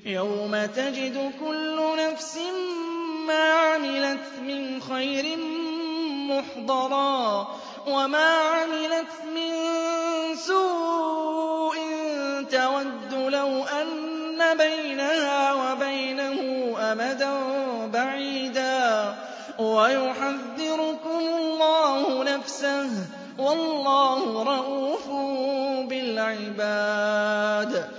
يَوْمَ تَجِدُ كُلُّ نَفْسٍ مَّا عَمِلَتْ مِنْ خَيْرٍ مُّحْضَرًا وَمَا عَمِلَتْ مِن سُوءٍ تَوَدُّ لَوْ أَنَّ بَيْنَهَا وَبَيْنَهُ أَمَدًا بَعِيدًا وَيُحَذِّرُكُمُ اللَّهُ نَفْسَهُ ۗ وَاللَّهُ رَءُوفٌ بِالْعِبَادِ